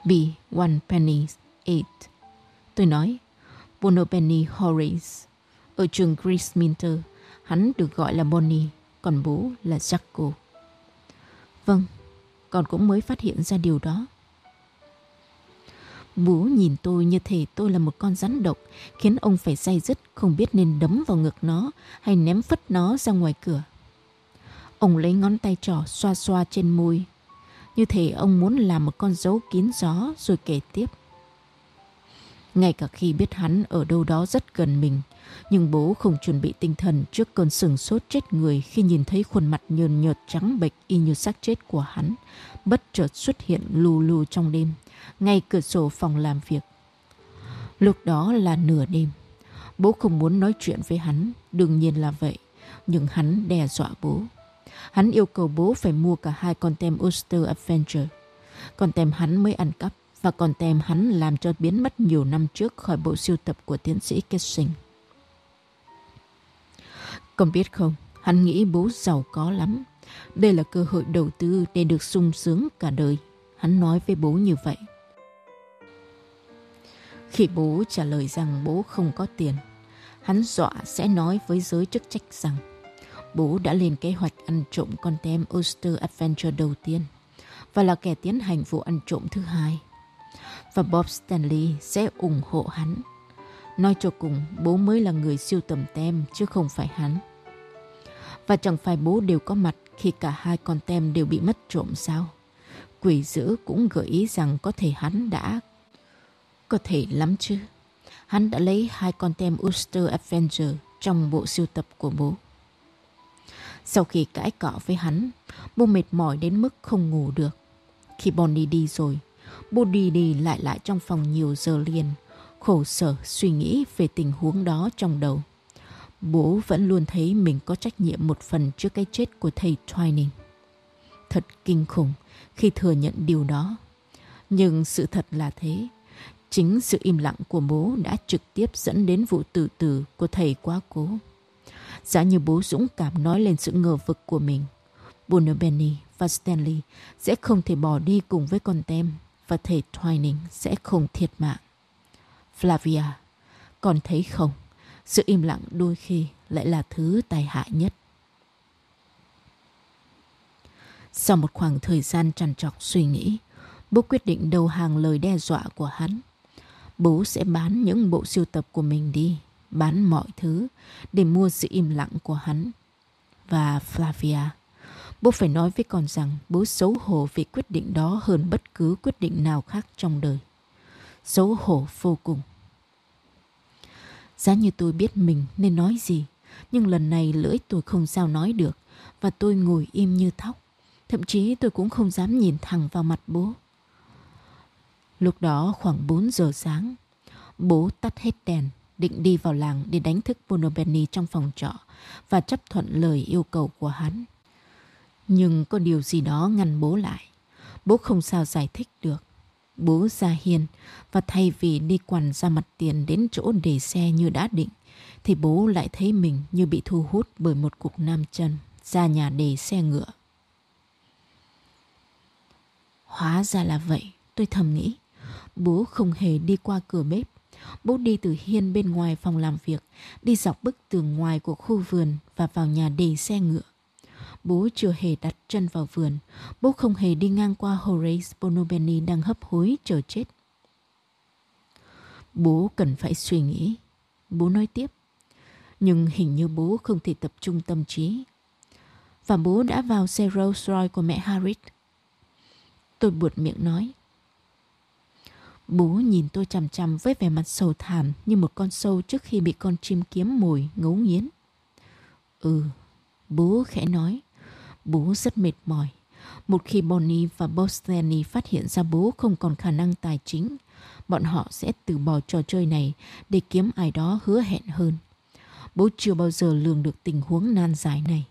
Be one penny eight. Tôi nói, Bonopenny Horace. Ở trường Grisminter, hắn được gọi là Bonnie, còn bố là Jacko. Vâng, con cũng mới phát hiện ra điều đó. Bố nhìn tôi như thể tôi là một con rắn độc, khiến ông phải day dứt không biết nên đấm vào ngực nó hay ném phất nó ra ngoài cửa. Ông lấy ngón tay trỏ xoa xoa trên môi, như thể ông muốn làm một con dấu kín gió, rồi kể tiếp. Ngay cả khi biết hắn ở đâu đó rất gần mình, nhưng bố không chuẩn bị tinh thần trước cơn sửng sốt chết người khi nhìn thấy khuôn mặt nhờn nhợt trắng bệch y như xác chết của hắn bất chợt xuất hiện lù lù trong đêm, ngay cửa sổ phòng làm việc. Lúc đó là nửa đêm. Bố không muốn nói chuyện với hắn, đương nhiên là vậy, nhưng hắn đe dọa bố. Hắn yêu cầu bố phải mua cả 2 con tem Ulster Adventure. Con tem hắn mới ăn cắp và con tem hắn làm cho biến mất nhiều năm trước khỏi bộ sưu tập của tiến sĩ Kissing. Con biết không, hắn nghĩ bố giàu có lắm. Đây là cơ hội đầu tư để được sung sướng cả đời. Hắn nói với bố như vậy. Khi bố trả lời rằng bố không có tiền, hắn dọa sẽ nói với giới chức trách rằng bố đã lên kế hoạch ăn trộm con tem Ulster Adventure đầu tiên và là kẻ tiến hành vụ ăn trộm thứ hai. Và Bob Stanley sẽ ủng hộ hắn. Nói cho cùng, bố mới là người sưu tầm tem chứ không phải hắn. Và chẳng phải bố đều có mặt khi cả 2 con tem đều bị mất trộm sao? Quỷ dữ cũng gợi ý rằng có thể hắn đã... Có thể lắm chứ. Hắn đã lấy 2 con tem Ulster Adventure trong bộ sưu tập của bố. Sau khi cãi cọ với hắn, bố mệt mỏi đến mức không ngủ được. Khi Bonnie đi rồi, bố đi lại trong phòng nhiều giờ liền, khổ sở suy nghĩ về tình huống đó trong đầu. Bố vẫn luôn thấy mình có trách nhiệm một phần trước cái chết của thầy Twining. Thật kinh khủng khi thừa nhận điều đó. Nhưng sự thật là thế. Chính sự im lặng của bố đã trực tiếp dẫn đến vụ tự tử của thầy quá cố. Giá như bố dũng cảm nói lên sự ngờ vực của mình, Bonobenny và Stanley sẽ không thể bỏ đi cùng với con tem và thầy Twining sẽ không thiệt mạng. Flavia, con thấy không? Sự im lặng đôi khi lại là thứ tai hại nhất. Sau một khoảng thời gian trằn trọc suy nghĩ, bố quyết định đầu hàng lời đe dọa của hắn. Bố sẽ bán những bộ sưu tập của mình đi, bán mọi thứ để mua sự im lặng của hắn. Và Flavia, bố phải nói với con rằng bố xấu hổ vì quyết định đó hơn bất cứ quyết định nào khác trong đời. Xấu hổ vô cùng. Giá như tôi biết mình nên nói gì, nhưng lần này lưỡi tôi không sao nói được và tôi ngồi im như thóc. Thậm chí tôi cũng không dám nhìn thẳng vào mặt bố. Lúc đó khoảng 4 giờ sáng, bố tắt hết đèn, định đi vào làng để đánh thức Bonobenny trong phòng trọ và chấp thuận lời yêu cầu của hắn. Nhưng có điều gì đó ngăn bố lại. Bố không sao giải thích được. Bố ra hiên và thay vì đi quằn ra mặt tiền đến chỗ để xe như đã định, thì bố lại thấy mình như bị thu hút bởi một cục nam châm ra nhà để xe ngựa. Hóa ra là vậy, tôi thầm nghĩ. Bố không hề đi qua cửa bếp. Bố đi từ hiên bên ngoài phòng làm việc, đi dọc bức tường ngoài của khu vườn và vào nhà để xe ngựa. Bố chưa hề đặt chân vào vườn. Bố không hề đi ngang qua Horace Bonobenny đang hấp hối chờ chết. Bố cần phải suy nghĩ. Bố nói tiếp. Nhưng hình như bố không thể tập trung tâm trí. Và bố đã vào xe Rolls Royce của mẹ Harriet. Tôi buột miệng nói. Bố nhìn tôi chằm chằm với vẻ mặt sầu thảm như một con sâu trước khi bị con chim kiếm mồi ngấu nghiến. Bố khẽ nói. Bố rất mệt mỏi. Một khi Bonnie và Bostany phát hiện ra bố không còn khả năng tài chính, bọn họ sẽ từ bỏ trò chơi này để kiếm ai đó hứa hẹn hơn. Bố chưa bao giờ lường được tình huống nan giải này.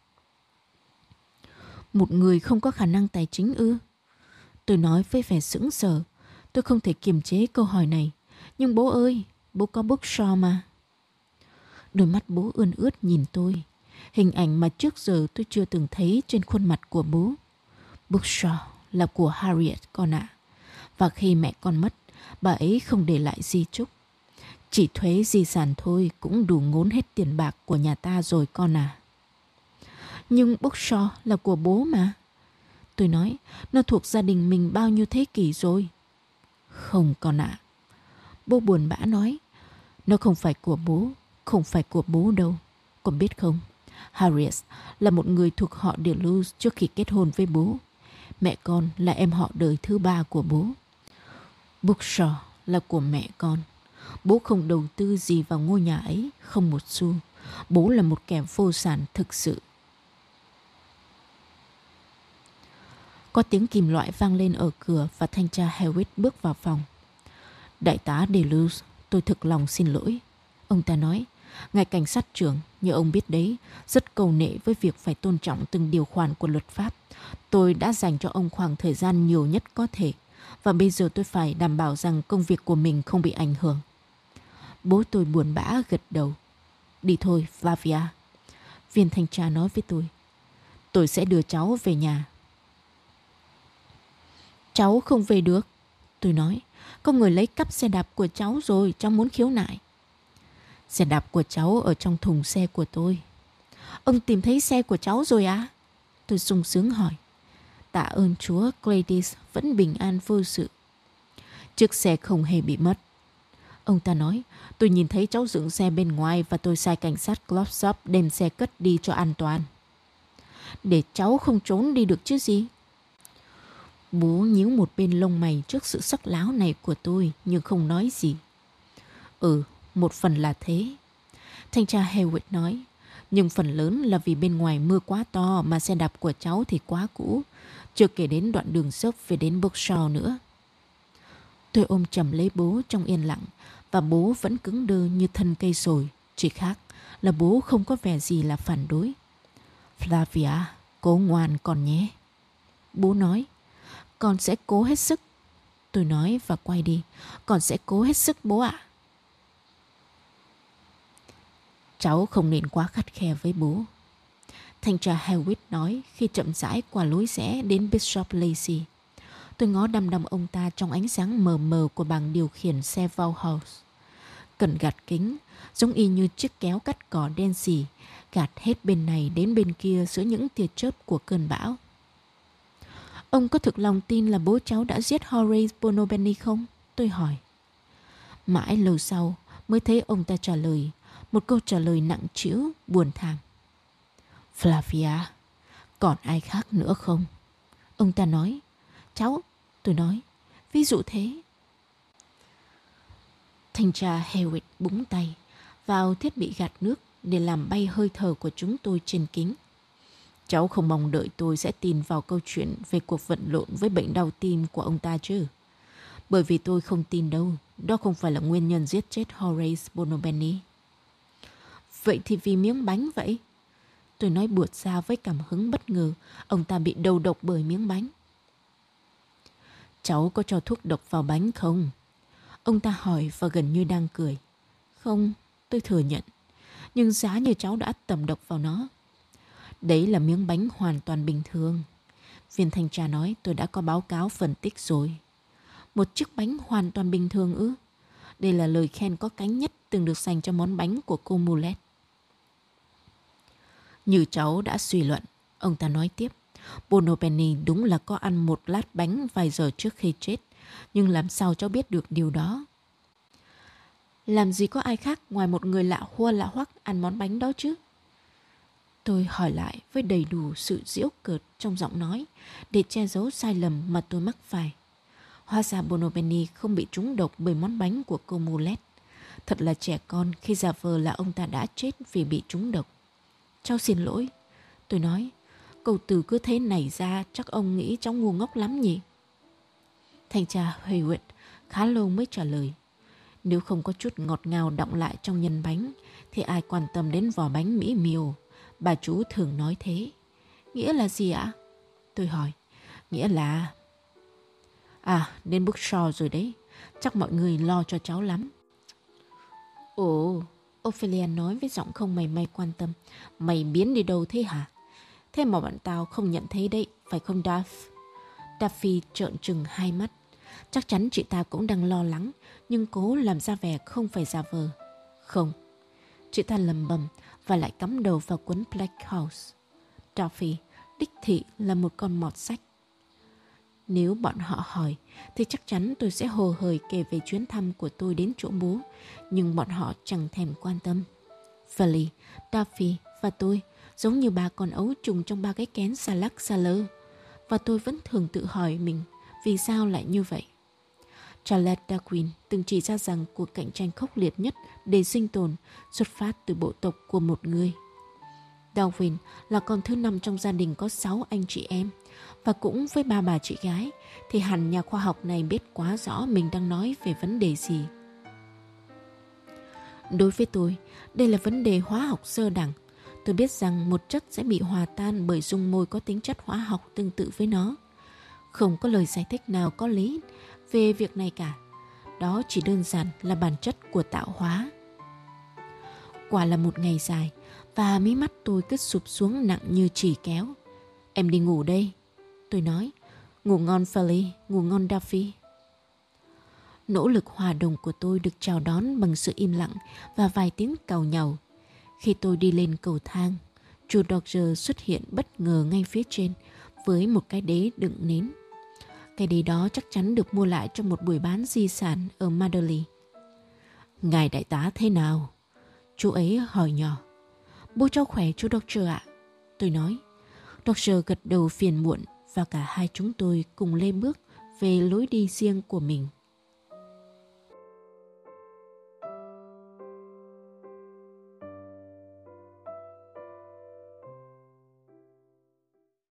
Một người không có khả năng tài chính ư? Tôi nói với vẻ sững sờ. Tôi không thể kiềm chế câu hỏi này. Nhưng bố ơi, bố có Bookshaw mà. Đôi mắt bố ươn ướt nhìn tôi. Hình ảnh mà trước giờ tôi chưa từng thấy trên khuôn mặt của bố. Bookshaw là của Harriet con ạ. Và khi mẹ con mất, bà ấy không để lại di chúc. Chỉ thuế di sản thôi cũng đủ ngốn hết tiền bạc của nhà ta rồi con à. Nhưng Bookshaw là của bố mà. Tôi nói, nó thuộc gia đình mình bao nhiêu thế kỷ rồi. Không con ạ. Bố buồn bã nói, nó không phải của bố, không phải của bố đâu. Con biết không, Harriet là một người thuộc họ Deleuze trước khi kết hôn với bố. Mẹ con là em họ đời thứ 3 của bố. Bookshaw là của mẹ con. Bố không đầu tư gì vào ngôi nhà ấy, không một xu. Bố là một kẻ vô sản thực sự. Có tiếng kim loại vang lên ở cửa và thanh tra Hewitt bước vào phòng. Đại tá Deleuze, tôi thực lòng xin lỗi. Ông ta nói, ngài cảnh sát trưởng, như ông biết đấy, rất cầu nệ với việc phải tôn trọng từng điều khoản của luật pháp. Tôi đã dành cho ông khoảng thời gian nhiều nhất có thể, và bây giờ tôi phải đảm bảo rằng công việc của mình không bị ảnh hưởng. Bố tôi buồn bã gật đầu. Đi thôi, Flavia. Viên thanh tra nói với tôi sẽ đưa cháu về nhà. Cháu không về được. Tôi nói, có người lấy cắp xe đạp của cháu rồi, cháu muốn khiếu nại. Xe đạp của cháu ở trong thùng xe của tôi. Ông tìm thấy xe của cháu rồi à? Tôi sung sướng hỏi. Tạ ơn Chúa, Gladys vẫn bình an vô sự. Chiếc xe không hề bị mất. Ông ta nói, tôi nhìn thấy cháu dựng xe bên ngoài và tôi sai cảnh sát Glossop đem xe cất đi cho an toàn. Để cháu không trốn đi được chứ gì. Bố nhíu một bên lông mày trước sự sắc láo này của tôi nhưng không nói gì. Một phần là thế. Thanh tra Hewitt nói, nhưng phần lớn là vì bên ngoài mưa quá to mà xe đạp của cháu thì quá cũ, chưa kể đến đoạn đường dốc về đến Bookshaw nữa. Tôi ôm chầm lấy bố trong yên lặng và bố vẫn cứng đơ như thân cây sồi, chỉ khác là bố không có vẻ gì là phản đối. Flavia, cố ngoan con nhé. Bố nói, con sẽ cố hết sức. Tôi nói và quay đi, con sẽ cố hết sức bố ạ. Cháu không nên quá khắt khe với bố. Thanh tra Hewitt nói khi chậm rãi qua lối rẽ đến Bishop Lacey. Tôi ngó đăm đăm ông ta trong ánh sáng mờ mờ của bảng điều khiển xe Vauxhall. Cần gạt kính, giống y như chiếc kéo cắt cỏ đen xì, gạt hết bên này đến bên kia giữa những tia chớp của cơn bão. Ông có thực lòng tin là bố cháu đã giết Horace Bonobenny không? Tôi hỏi. Mãi lâu sau mới thấy ông ta trả lời, một câu trả lời nặng trĩu, buồn thảm. Flavia, còn ai khác nữa không? Ông ta nói. Cháu, tôi nói, ví dụ thế. Thanh tra Hewitt búng tay vào thiết bị gạt nước để làm bay hơi thở của chúng tôi trên kính. Cháu không mong đợi tôi sẽ tin vào câu chuyện về cuộc vật lộn với bệnh đau tim của ông ta chứ. Bởi vì tôi không tin đâu, đó không phải là nguyên nhân giết chết Horace Bonobenny. Vậy thì vì miếng bánh vậy? Tôi nói buột ra với cảm hứng bất ngờ, ông ta bị đầu độc bởi miếng bánh. Cháu có cho thuốc độc vào bánh không? Ông ta hỏi và gần như đang cười. Không, tôi thừa nhận. Nhưng giá như cháu đã tẩm độc vào nó. Đấy là miếng bánh hoàn toàn bình thường. Viên thanh tra nói tôi đã có báo cáo phân tích rồi. Một chiếc bánh hoàn toàn bình thường ư? Đây là lời khen có cánh nhất từng được dành cho món bánh của cô Mulet. Như cháu đã suy luận, ông ta nói tiếp. Bonobenny đúng là có ăn một lát bánh vài giờ trước khi chết. Nhưng làm sao cháu biết được điều đó? Làm gì có ai khác ngoài một người lạ hua lạ hoắc ăn món bánh đó chứ? Tôi hỏi lại với đầy đủ sự giễu cợt trong giọng nói để che giấu sai lầm mà tôi mắc phải. Hóa ra Bonobenny không bị trúng độc bởi món bánh của cô Mulet. Thật là trẻ con khi giả vờ là ông ta đã chết vì bị trúng độc. Cháu xin lỗi. Tôi nói, câu từ cứ thế nảy ra chắc ông nghĩ cháu ngu ngốc lắm nhỉ? Thanh tra Hewitt khá lâu mới trả lời. Nếu không có chút ngọt ngào đọng lại trong nhân bánh thì ai quan tâm đến vỏ bánh mỹ miều. Bà chú thường nói thế. Nghĩa là gì ạ? Tôi hỏi. Nghĩa là... đến Bookshaw rồi đấy. Chắc mọi người lo cho cháu lắm. Ồ, Ophelia nói với giọng không mảy may quan tâm. Mày biến đi đâu thế hả? Thế mà bọn tao không nhận thấy đấy, phải không Duff? Duffy trợn trừng hai mắt. Chắc chắn chị ta cũng đang lo lắng, nhưng cố làm ra vẻ không phải giả vờ. Không, chị ta lầm bầm và lại cắm đầu vào cuốn Black House. Duffy đích thị là một con mọt sách. Nếu bọn họ hỏi thì chắc chắn tôi sẽ hồ hởi kể về chuyến thăm của tôi đến chỗ bố, nhưng bọn họ chẳng thèm quan tâm. Feli, Duffy và tôi giống như ba con ấu trùng trong ba cái kén xa lắc xa lơ, và tôi vẫn thường tự hỏi mình vì sao lại như vậy. Charles Darwin từng chỉ ra rằng cuộc cạnh tranh khốc liệt nhất để sinh tồn xuất phát từ bộ tộc của một người. Darwin là con thứ 5 trong gia đình có 6 anh chị em, và cũng với ba bà chị gái thì hẳn nhà khoa học này biết quá rõ mình đang nói về vấn đề gì. Đối với tôi, đây là vấn đề hóa học sơ đẳng. Tôi biết rằng một chất sẽ bị hòa tan bởi dung môi có tính chất hóa học tương tự với nó. Không có lời giải thích nào có lý về việc này cả. Đó chỉ đơn giản là bản chất của tạo hóa. Quả là một ngày dài, và mí mắt tôi cứ sụp xuống nặng như chì kéo. Em đi ngủ đây, tôi nói. Ngủ ngon Feli, ngủ ngon Duffy. Nỗ lực hòa đồng của tôi được chào đón bằng sự im lặng và vài tiếng càu nhàu. Khi tôi đi lên cầu thang, chú Dodger xuất hiện bất ngờ ngay phía trên với một cái đế đựng nến. Cái đế đó chắc chắn được mua lại trong một buổi bán di sản ở Maderley. Ngài đại tá thế nào? Chú ấy hỏi nhỏ. Bố cháu khỏe chú Dodger ạ, tôi nói. Dodger gật đầu phiền muộn và cả hai chúng tôi cùng lê bước về lối đi riêng của mình.